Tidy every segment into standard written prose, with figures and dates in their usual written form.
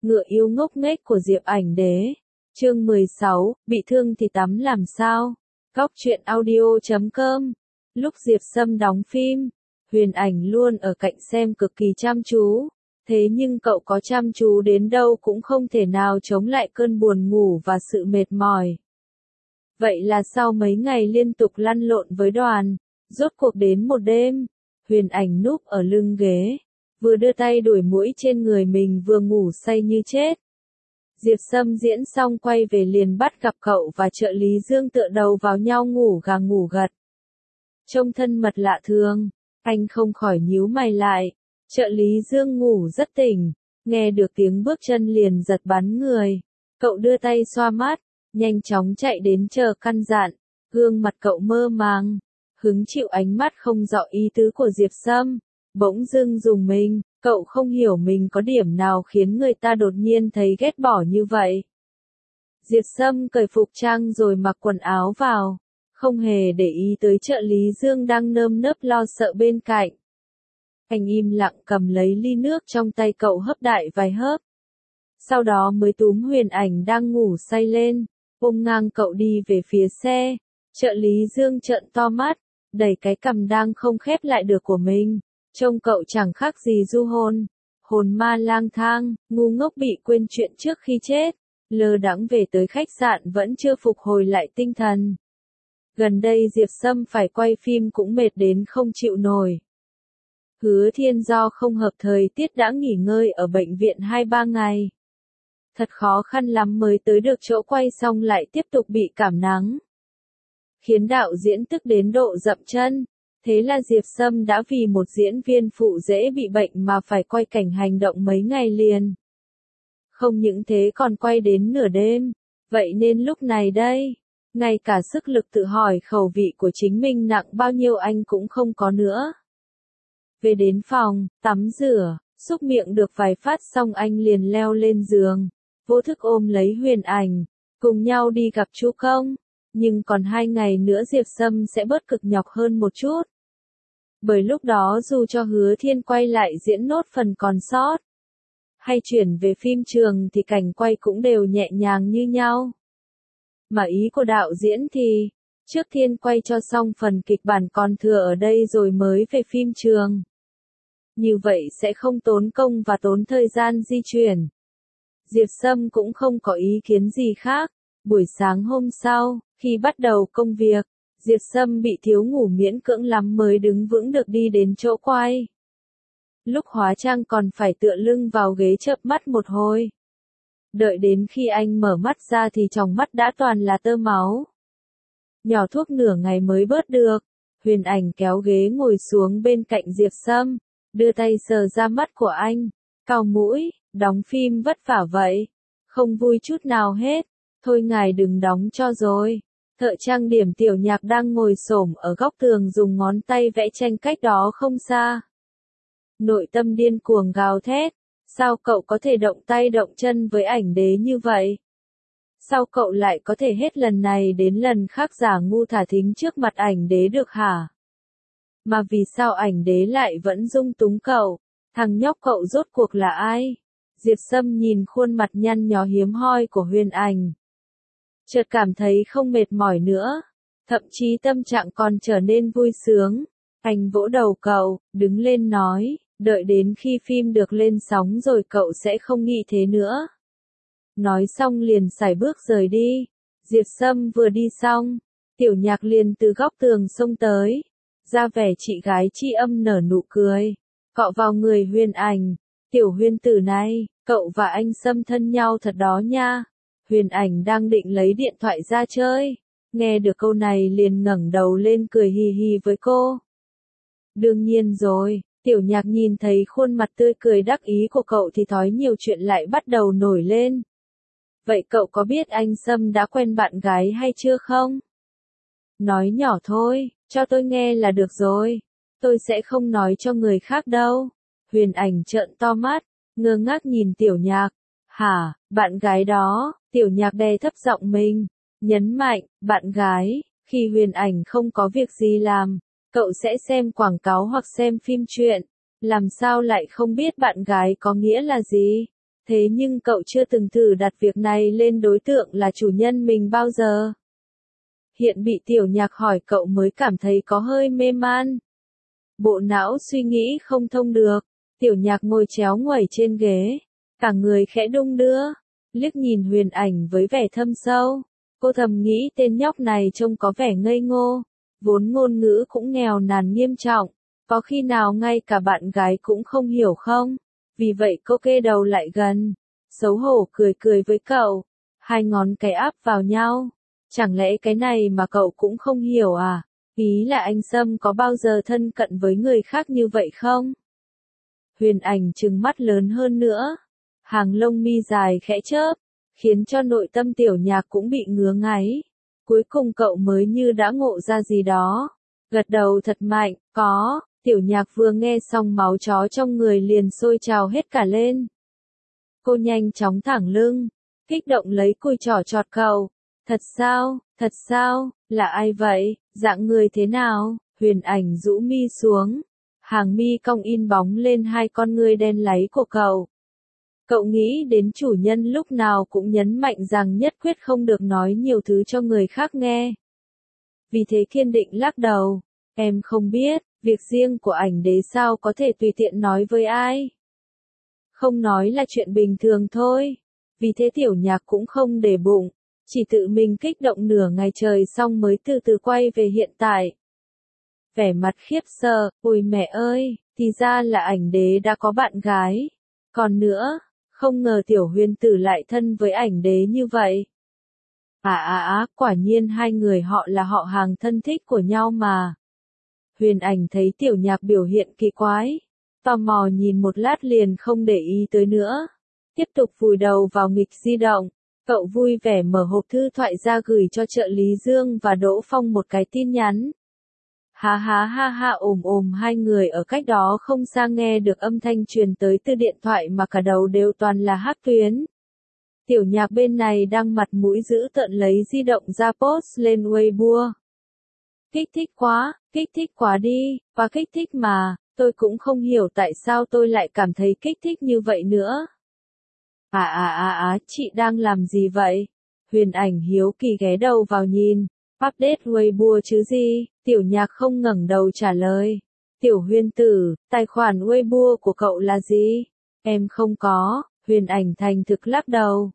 Ngựa yêu ngốc nghếch của Diệp Ảnh Đế. Chương 16, bị thương thì tắm làm sao? Góc truyện audio.com. Lúc Diệp Sâm đóng phim, Huyền Ảnh luôn ở cạnh xem cực kỳ chăm chú. Thế nhưng cậu có chăm chú đến đâu cũng không thể nào chống lại cơn buồn ngủ và sự mệt mỏi. Vậy là sau mấy ngày liên tục lăn lộn với đoàn, rốt cuộc đến một đêm, Huyền Ảnh núp ở lưng ghế, vừa đưa tay đuổi muỗi trên người mình vừa ngủ say như chết. Diệp Sâm diễn xong quay về liền bắt gặp cậu và trợ lý Dương tựa đầu vào nhau ngủ gà ngủ gật. Trông thân mật lạ thường, anh không khỏi nhíu mày lại. Trợ lý Dương ngủ rất tỉnh, nghe được tiếng bước chân liền giật bắn người. Cậu đưa tay xoa mắt, nhanh chóng chạy đến chờ căn dặn. Gương mặt cậu mơ màng, hứng chịu ánh mắt không rõ ý tứ của Diệp Sâm. Bỗng dưng rùng mình, cậu không hiểu mình có điểm nào khiến người ta đột nhiên thấy ghét bỏ như vậy. Diệp Sâm cởi phục trang rồi mặc quần áo vào, không hề để ý tới trợ lý Dương đang nơm nớp lo sợ bên cạnh. Anh im lặng cầm lấy ly nước trong tay cậu hớp đại vài hớp. Sau đó mới túm Huyền Ảnh đang ngủ say lên, ôm ngang cậu đi về phía xe. Trợ lý Dương trợn to mắt, đẩy cái cằm đang không khép lại được của mình. Trông cậu chẳng khác gì du hồn ma lang thang, ngu ngốc bị quên chuyện trước khi chết, lơ đãng về tới khách sạn vẫn chưa phục hồi lại tinh thần. Gần đây Diệp Sâm phải quay phim cũng mệt đến không chịu nổi. Hứa Thiên do không hợp thời tiết đã nghỉ ngơi ở bệnh viện 2-3 ngày. Thật khó khăn lắm mới tới được chỗ quay xong lại tiếp tục bị cảm nắng. Khiến đạo diễn tức đến độ dậm chân. Thế là Diệp Sâm đã vì một diễn viên phụ dễ bị bệnh mà phải quay cảnh hành động mấy ngày liền. Không những thế còn quay đến nửa đêm. Vậy nên lúc này đây, ngay cả sức lực tự hỏi khẩu vị của chính mình nặng bao nhiêu anh cũng không có nữa. Về đến phòng, tắm rửa, xúc miệng được vài phát xong anh liền leo lên giường, vô thức ôm lấy Huyền Ảnh, cùng nhau đi gặp chú Công. Nhưng còn 2 ngày nữa Diệp Sâm sẽ bớt cực nhọc hơn một chút. Bởi lúc đó dù cho Hứa Thiên quay lại diễn nốt phần còn sót, hay chuyển về phim trường thì cảnh quay cũng đều nhẹ nhàng như nhau. Mà ý của đạo diễn thì, trước tiên quay cho xong phần kịch bản còn thừa ở đây rồi mới về phim trường. Như vậy sẽ không tốn công và tốn thời gian di chuyển. Diệp Sâm cũng không có ý kiến gì khác. Buổi sáng hôm sau, khi bắt đầu công việc, Diệp Sâm bị thiếu ngủ miễn cưỡng lắm mới đứng vững được đi đến chỗ quay. Lúc hóa trang còn phải tựa lưng vào ghế chợp mắt một hồi. Đợi đến khi anh mở mắt ra thì trong mắt đã toàn là tơ máu. Nhỏ thuốc nửa ngày mới bớt được. Huyền Ảnh kéo ghế ngồi xuống bên cạnh Diệp Sâm, đưa tay sờ ra mắt của anh, cau mũi, đóng phim vất vả vậy. Không vui chút nào hết. Thôi ngài đừng đóng cho rồi. Thợ trang điểm Tiểu Nhạc đang ngồi xổm ở góc tường dùng ngón tay vẽ tranh cách đó không xa. Nội tâm điên cuồng gào thét. Sao cậu có thể động tay động chân với Ảnh Đế như vậy? Sao cậu lại có thể hết lần này đến lần khác giả ngu thả thính trước mặt Ảnh Đế được hả? Mà vì sao Ảnh Đế lại vẫn dung túng cậu? Thằng nhóc cậu rốt cuộc là ai? Diệp Sâm nhìn khuôn mặt nhăn nhó hiếm hoi của Huyền Ảnh, chợt cảm thấy không mệt mỏi nữa, thậm chí tâm trạng còn trở nên vui sướng. Anh vỗ đầu cậu, đứng lên nói, đợi đến khi phim được lên sóng rồi cậu sẽ không nghĩ thế nữa. Nói xong liền sải bước rời đi. Diệp Sâm vừa đi xong, Tiểu Nhạc liền từ góc tường xông tới, ra vẻ chị gái tri âm nở nụ cười, cọ vào người Huyền Ảnh. Tiểu Huyên tử này, cậu và anh Sâm thân nhau thật đó nha. Huyền Ảnh đang định lấy điện thoại ra chơi, nghe được câu này liền ngẩng đầu lên cười hì hì với cô. Đương nhiên rồi, Tiểu Nhạc nhìn thấy khuôn mặt tươi cười đắc ý của cậu thì thói nhiều chuyện lại bắt đầu nổi lên. Vậy cậu có biết anh Sâm đã quen bạn gái hay chưa không? Nói nhỏ thôi, cho tôi nghe là được rồi. Tôi sẽ không nói cho người khác đâu. Huyền Ảnh trợn to mắt, ngơ ngác nhìn Tiểu Nhạc. Hả, bạn gái đó? Tiểu Nhạc đè thấp giọng mình, nhấn mạnh, bạn gái. Khi Huyền Ảnh không có việc gì làm, cậu sẽ xem quảng cáo hoặc xem phim truyện. Làm sao lại không biết bạn gái có nghĩa là gì? Thế nhưng cậu chưa từng thử đặt việc này lên đối tượng là chủ nhân mình bao giờ. Hiện bị Tiểu Nhạc hỏi cậu mới cảm thấy có hơi mê man. Bộ não suy nghĩ không thông được. Tiểu Nhạc ngồi chéo nguẩy trên ghế, cả người khẽ đung đưa, liếc nhìn Huyền Ảnh với vẻ thâm sâu. Cô thầm nghĩ tên nhóc này trông có vẻ ngây ngô, vốn ngôn ngữ cũng nghèo nàn nghiêm trọng, có khi nào ngay cả bạn gái cũng không hiểu không? Vì vậy cô kê đầu lại gần, xấu hổ cười cười với cậu, hai ngón cái áp vào nhau. Chẳng lẽ cái này mà cậu cũng không hiểu à? Ý là anh Sâm có bao giờ thân cận với người khác như vậy không? Huyền Ảnh trừng mắt lớn hơn nữa, hàng lông mi dài khẽ chớp, khiến cho nội tâm Tiểu Nhạc cũng bị ngứa ngáy. Cuối cùng cậu mới như đã ngộ ra gì đó, gật đầu thật mạnh, có. Tiểu Nhạc vừa nghe xong máu chó trong người liền sôi trào hết cả lên. Cô nhanh chóng thẳng lưng, kích động lấy cùi trỏ chọt cậu. Thật sao, là ai vậy, dạng người thế nào? Huyền Ảnh rũ mi xuống, hàng mi cong in bóng lên hai con ngươi đen láy của cậu. Cậu nghĩ đến chủ nhân lúc nào cũng nhấn mạnh rằng nhất quyết không được nói nhiều thứ cho người khác nghe. Vì thế kiên định lắc đầu, em không biết, việc riêng của Ảnh Đế sao có thể tùy tiện nói với ai. Không nói là chuyện bình thường thôi. Vì thế Tiểu Nhạc cũng không để bụng, chỉ tự mình kích động nửa ngày trời xong mới từ từ quay về hiện tại. Vẻ mặt khiếp sợ, ôi mẹ ơi, thì ra là Ảnh Đế đã có bạn gái. Còn nữa, không ngờ Tiểu Huyền Tử lại thân với Ảnh Đế như vậy. Quả nhiên hai người họ là họ hàng thân thích của nhau mà. Huyền Ảnh thấy Tiểu Nhạc biểu hiện kỳ quái, tò mò nhìn một lát liền không để ý tới nữa. Tiếp tục vùi đầu vào nghịch di động, cậu vui vẻ mở hộp thư thoại ra gửi cho trợ lý Dương và Đỗ Phong một cái tin nhắn. Ha ồm hai người ở cách đó không xa nghe được âm thanh truyền tới từ điện thoại mà cả đầu đều toàn là hắc tuyến. Tiểu Nhạc bên này đang mặt mũi dữ tợn lấy di động ra post lên Weibo. Kích thích quá đi, và kích thích mà, tôi cũng không hiểu tại sao tôi lại cảm thấy kích thích như vậy nữa. Chị đang làm gì vậy? Huyền Ảnh hiếu kỳ ghé đầu vào nhìn, update Weibo chứ gì, Tiểu Nhạc không ngẩng đầu trả lời. Tiểu Huyền Tử, tài khoản Weibo của cậu là gì? Em không có, Huyền Ảnh thành thực lắc đầu.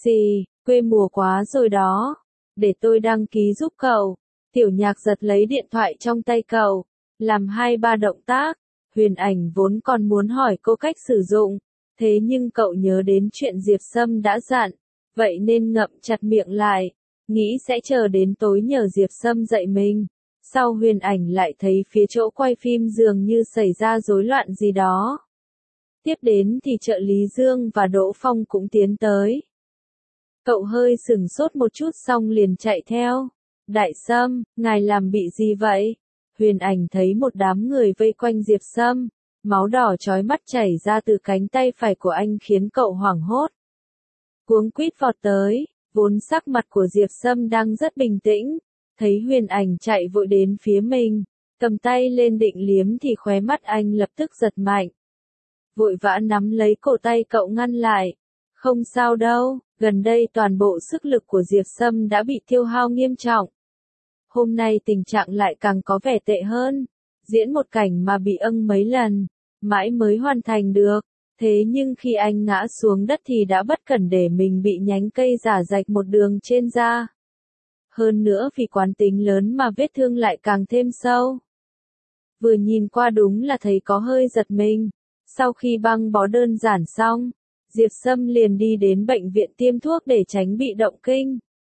Quê mùa quá rồi đó, để tôi đăng ký giúp cậu. Tiểu Nhạc giật lấy điện thoại trong tay cậu, làm 2-3 động tác. Huyền Ảnh vốn còn muốn hỏi cô cách sử dụng, thế nhưng cậu nhớ đến chuyện Diệp Sâm đã dặn, vậy nên ngậm chặt miệng lại, nghĩ sẽ chờ đến tối nhờ Diệp Sâm dạy mình. Sau Huyền Ảnh lại thấy phía chỗ quay phim dường như xảy ra rối loạn gì đó. Tiếp đến thì trợ lý Dương và Đỗ Phong cũng tiến tới. Cậu hơi sửng sốt một chút xong liền chạy theo. Đại Sâm, ngài làm bị gì vậy? Huyền Ảnh thấy một đám người vây quanh Diệp Sâm, máu đỏ chói mắt chảy ra từ cánh tay phải của anh khiến cậu hoảng hốt. Cuống quýt vọt tới, vốn sắc mặt của Diệp Sâm đang rất bình tĩnh, thấy Huyền Ảnh chạy vội đến phía mình, cầm tay lên định liếm thì khóe mắt anh lập tức giật mạnh. Vội vã nắm lấy cổ tay cậu ngăn lại. Không sao đâu, gần đây toàn bộ sức lực của Diệp Sâm đã bị tiêu hao nghiêm trọng. Hôm nay tình trạng lại càng có vẻ tệ hơn, diễn một cảnh mà bị âng mấy lần, mãi mới hoàn thành được. Thế nhưng khi anh ngã xuống đất thì đã bất cẩn để mình bị nhánh cây rả rạch một đường trên da. Hơn nữa vì quán tính lớn mà vết thương lại càng thêm sâu. Vừa nhìn qua đúng là thấy có hơi giật mình. Sau khi băng bó đơn giản xong, Diệp Sâm liền đi đến bệnh viện tiêm thuốc để tránh bị động kinh.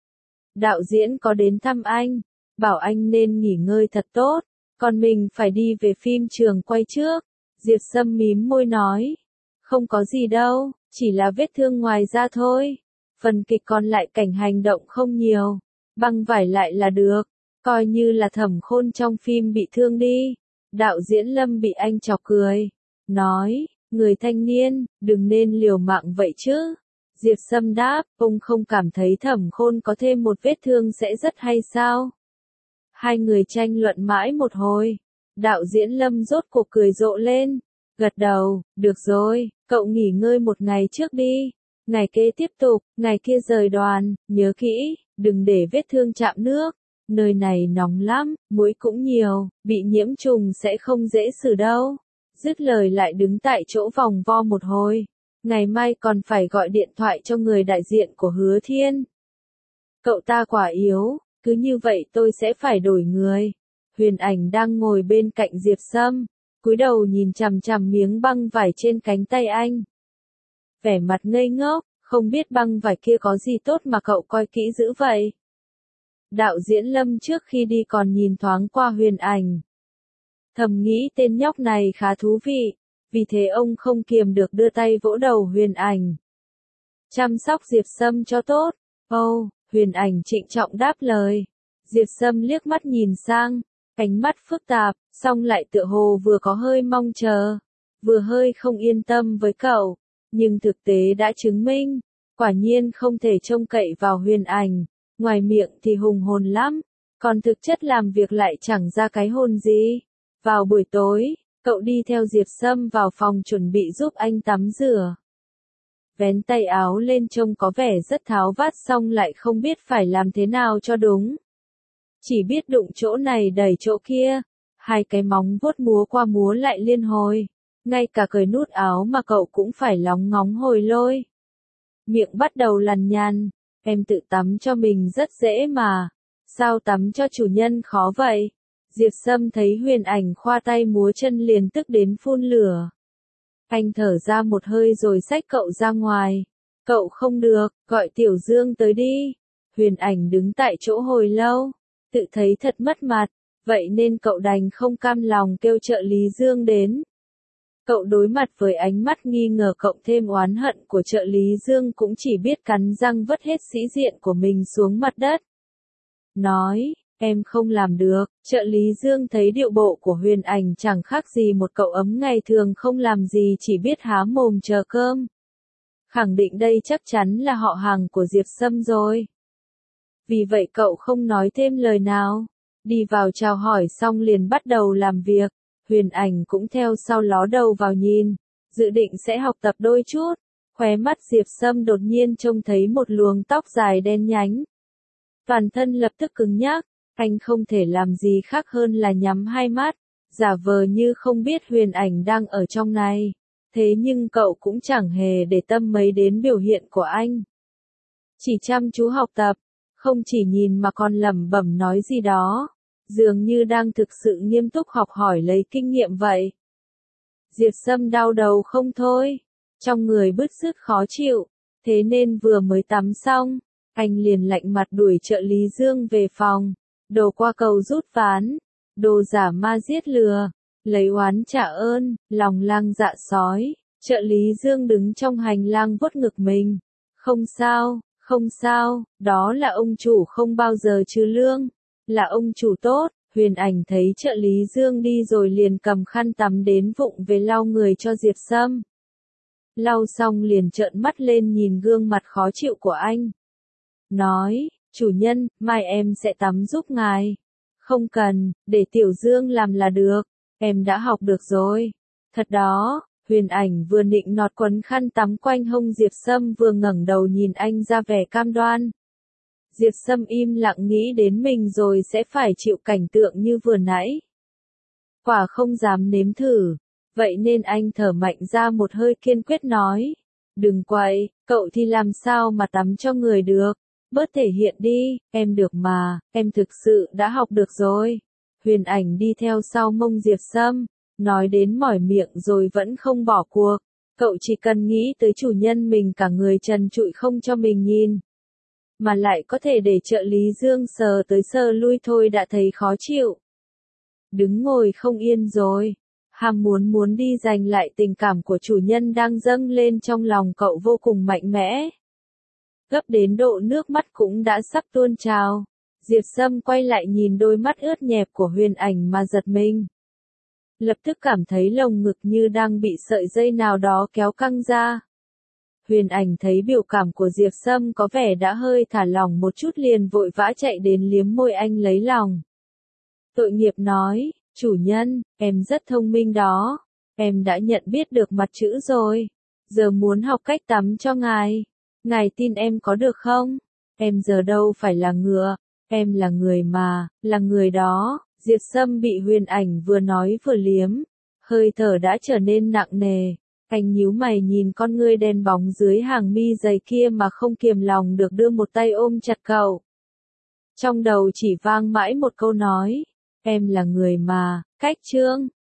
Đạo diễn có đến thăm anh, bảo anh nên nghỉ ngơi thật tốt, còn mình phải đi về phim trường quay trước. Diệp Sâm mím môi nói, không có gì đâu, chỉ là vết thương ngoài da thôi. Phần kịch còn lại cảnh hành động không nhiều, băng vải lại là được, coi như là Thẩm Khôn trong phim bị thương đi. Đạo diễn Lâm bị anh chọc cười, nói, người thanh niên, đừng nên liều mạng vậy chứ. Diệp Sâm đáp, ông không cảm thấy Thẩm Khôn có thêm một vết thương sẽ rất hay sao? Hai người tranh luận mãi một hồi, đạo diễn Lâm rốt cuộc cười rộ lên, Gật đầu, được rồi, cậu nghỉ ngơi một ngày trước đi. Ngày kế tiếp tục, ngày kia rời đoàn, nhớ kỹ, đừng để vết thương chạm nước. Nơi này nóng lắm, muỗi cũng nhiều, bị nhiễm trùng sẽ không dễ xử đâu. Dứt lời lại đứng tại chỗ vòng vo một hồi. Ngày mai còn phải gọi điện thoại cho người đại diện của Hứa Thiên. Cậu ta quả yếu, cứ như vậy tôi sẽ phải đổi người. Huyền Ảnh đang ngồi bên cạnh Diệp Sâm, cúi đầu nhìn chằm chằm miếng băng vải trên cánh tay anh. Vẻ mặt ngây ngốc, không biết băng vải kia có gì tốt mà cậu coi kỹ dữ vậy. Đạo diễn Lâm trước khi đi còn nhìn thoáng qua Huyền Ảnh. Thầm nghĩ tên nhóc này khá thú vị, vì thế ông không kiềm được đưa tay vỗ đầu Huyền Ảnh. Chăm sóc Diệp Sâm cho tốt. Ồ, Huyền Ảnh trịnh trọng đáp lời. Diệp Sâm liếc mắt nhìn sang, ánh mắt phức tạp, song lại tựa hồ vừa có hơi mong chờ, vừa hơi không yên tâm với cậu. Nhưng thực tế đã chứng minh, quả nhiên không thể trông cậy vào Huyền Ảnh, ngoài miệng thì hùng hồn lắm, còn thực chất làm việc lại chẳng ra cái hồn gì. Vào buổi tối, cậu đi theo Diệp Sâm vào phòng chuẩn bị giúp anh tắm rửa. Vén tay áo lên trông có vẻ rất tháo vát song lại không biết phải làm thế nào cho đúng. Chỉ biết đụng chỗ này đẩy chỗ kia, hai cái móng vuốt múa qua múa lại liên hồi. Ngay cả cởi nút áo mà cậu cũng phải lóng ngóng hồi lôi. Miệng bắt đầu lằn nhằn, em tự tắm cho mình rất dễ mà. Sao tắm cho chủ nhân khó vậy? Diệp Sâm thấy Huyền Ảnh khoa tay múa chân liền tức đến phun lửa. Anh thở ra một hơi rồi xách cậu ra ngoài. Cậu không được, gọi Tiểu Dương tới đi. Huyền Ảnh đứng tại chỗ hồi lâu, tự thấy thật mất mặt, vậy nên cậu đành không cam lòng kêu trợ lý Dương đến. Cậu đối mặt với ánh mắt nghi ngờ cộng thêm oán hận của trợ lý Dương cũng chỉ biết cắn răng vứt hết sĩ diện của mình xuống mặt đất. Nói, em không làm được, trợ lý Dương thấy điệu bộ của Huyền Ảnh chẳng khác gì một cậu ấm ngày thường không làm gì chỉ biết há mồm chờ cơm. Khẳng định đây chắc chắn là họ hàng của Diệp Sâm rồi. Vì vậy cậu không nói thêm lời nào, đi vào chào hỏi xong liền bắt đầu làm việc. Huyền Ảnh cũng theo sau ló đầu vào nhìn, dự định sẽ học tập đôi chút. Khóe mắt Diệp Sâm đột nhiên trông thấy một luồng tóc dài đen nhánh. Toàn thân lập tức cứng nhắc, anh không thể làm gì khác hơn là nhắm hai mắt, giả vờ như không biết Huyền Ảnh đang ở trong này. Thế nhưng cậu cũng chẳng hề để tâm mấy đến biểu hiện của anh. Chỉ chăm chú học tập, không chỉ nhìn mà còn lẩm bẩm nói gì đó. Dường như đang thực sự nghiêm túc học hỏi lấy kinh nghiệm vậy. Diệp Sâm đau đầu không thôi, trong người bứt rứt khó chịu, thế nên vừa mới tắm xong, anh liền lạnh mặt đuổi trợ lý Dương về phòng, đồ qua cầu rút ván, đồ giả ma giết lừa, lấy oán trả ơn, lòng lang dạ sói. Trợ lý Dương đứng trong hành lang vuốt ngực mình. Không sao, không sao, đó là ông chủ không bao giờ trừ lương. Là ông chủ tốt. Huyền Ảnh thấy trợ lý Dương đi rồi liền cầm khăn tắm đến vụng về lau người cho Diệp Sâm. Lau xong liền trợn mắt lên nhìn gương mặt khó chịu của anh. Nói, chủ nhân, mai em sẽ tắm giúp ngài. Không cần, để Tiểu Dương làm là được, em đã học được rồi. Thật đó. Huyền Ảnh vừa nịnh nọt quấn khăn tắm quanh hông Diệp Sâm vừa ngẩng đầu nhìn anh ra vẻ cam đoan. Diệp Sâm im lặng nghĩ đến mình rồi sẽ phải chịu cảnh tượng như vừa nãy. Quả không dám nếm thử, vậy nên anh thở mạnh ra một hơi kiên quyết nói. Đừng quậy, cậu thì làm sao mà tắm cho người được, bớt thể hiện đi, em được mà, em thực sự đã học được rồi. Huyền Ảnh đi theo sau mông Diệp Sâm, nói đến mỏi miệng rồi vẫn không bỏ cuộc. Cậu chỉ cần nghĩ tới chủ nhân mình cả người trần trụi không cho mình nhìn. Mà lại có thể để trợ lý Dương sờ tới sờ lui thôi đã thấy khó chịu. Đứng ngồi không yên rồi. Ham muốn đi giành lại tình cảm của chủ nhân đang dâng lên trong lòng cậu vô cùng mạnh mẽ. Gấp đến độ nước mắt cũng đã sắp tuôn trào. Diệp Sâm quay lại nhìn đôi mắt ướt nhẹp của Huyền Ảnh mà giật mình. Lập tức cảm thấy lồng ngực như đang bị sợi dây nào đó kéo căng ra. Huyền Ảnh thấy biểu cảm của Diệp Sâm có vẻ đã hơi thả lỏng một chút liền vội vã chạy đến liếm môi anh lấy lòng. Tội nghiệp nói, chủ nhân, em rất thông minh đó. Em đã nhận biết được mặt chữ rồi. Giờ muốn học cách tắm cho ngài. Ngài tin em có được không? Em giờ đâu phải là ngựa. Em là người mà, là người đó. Diệp Sâm bị Huyền Ảnh vừa nói vừa liếm. Hơi thở đã trở nên nặng nề. Anh nhíu mày nhìn con ngươi đen bóng dưới hàng mi dày kia mà không kiềm lòng được đưa một tay ôm chặt cậu. Trong đầu chỉ vang mãi một câu nói. Em là người mà, cách chương.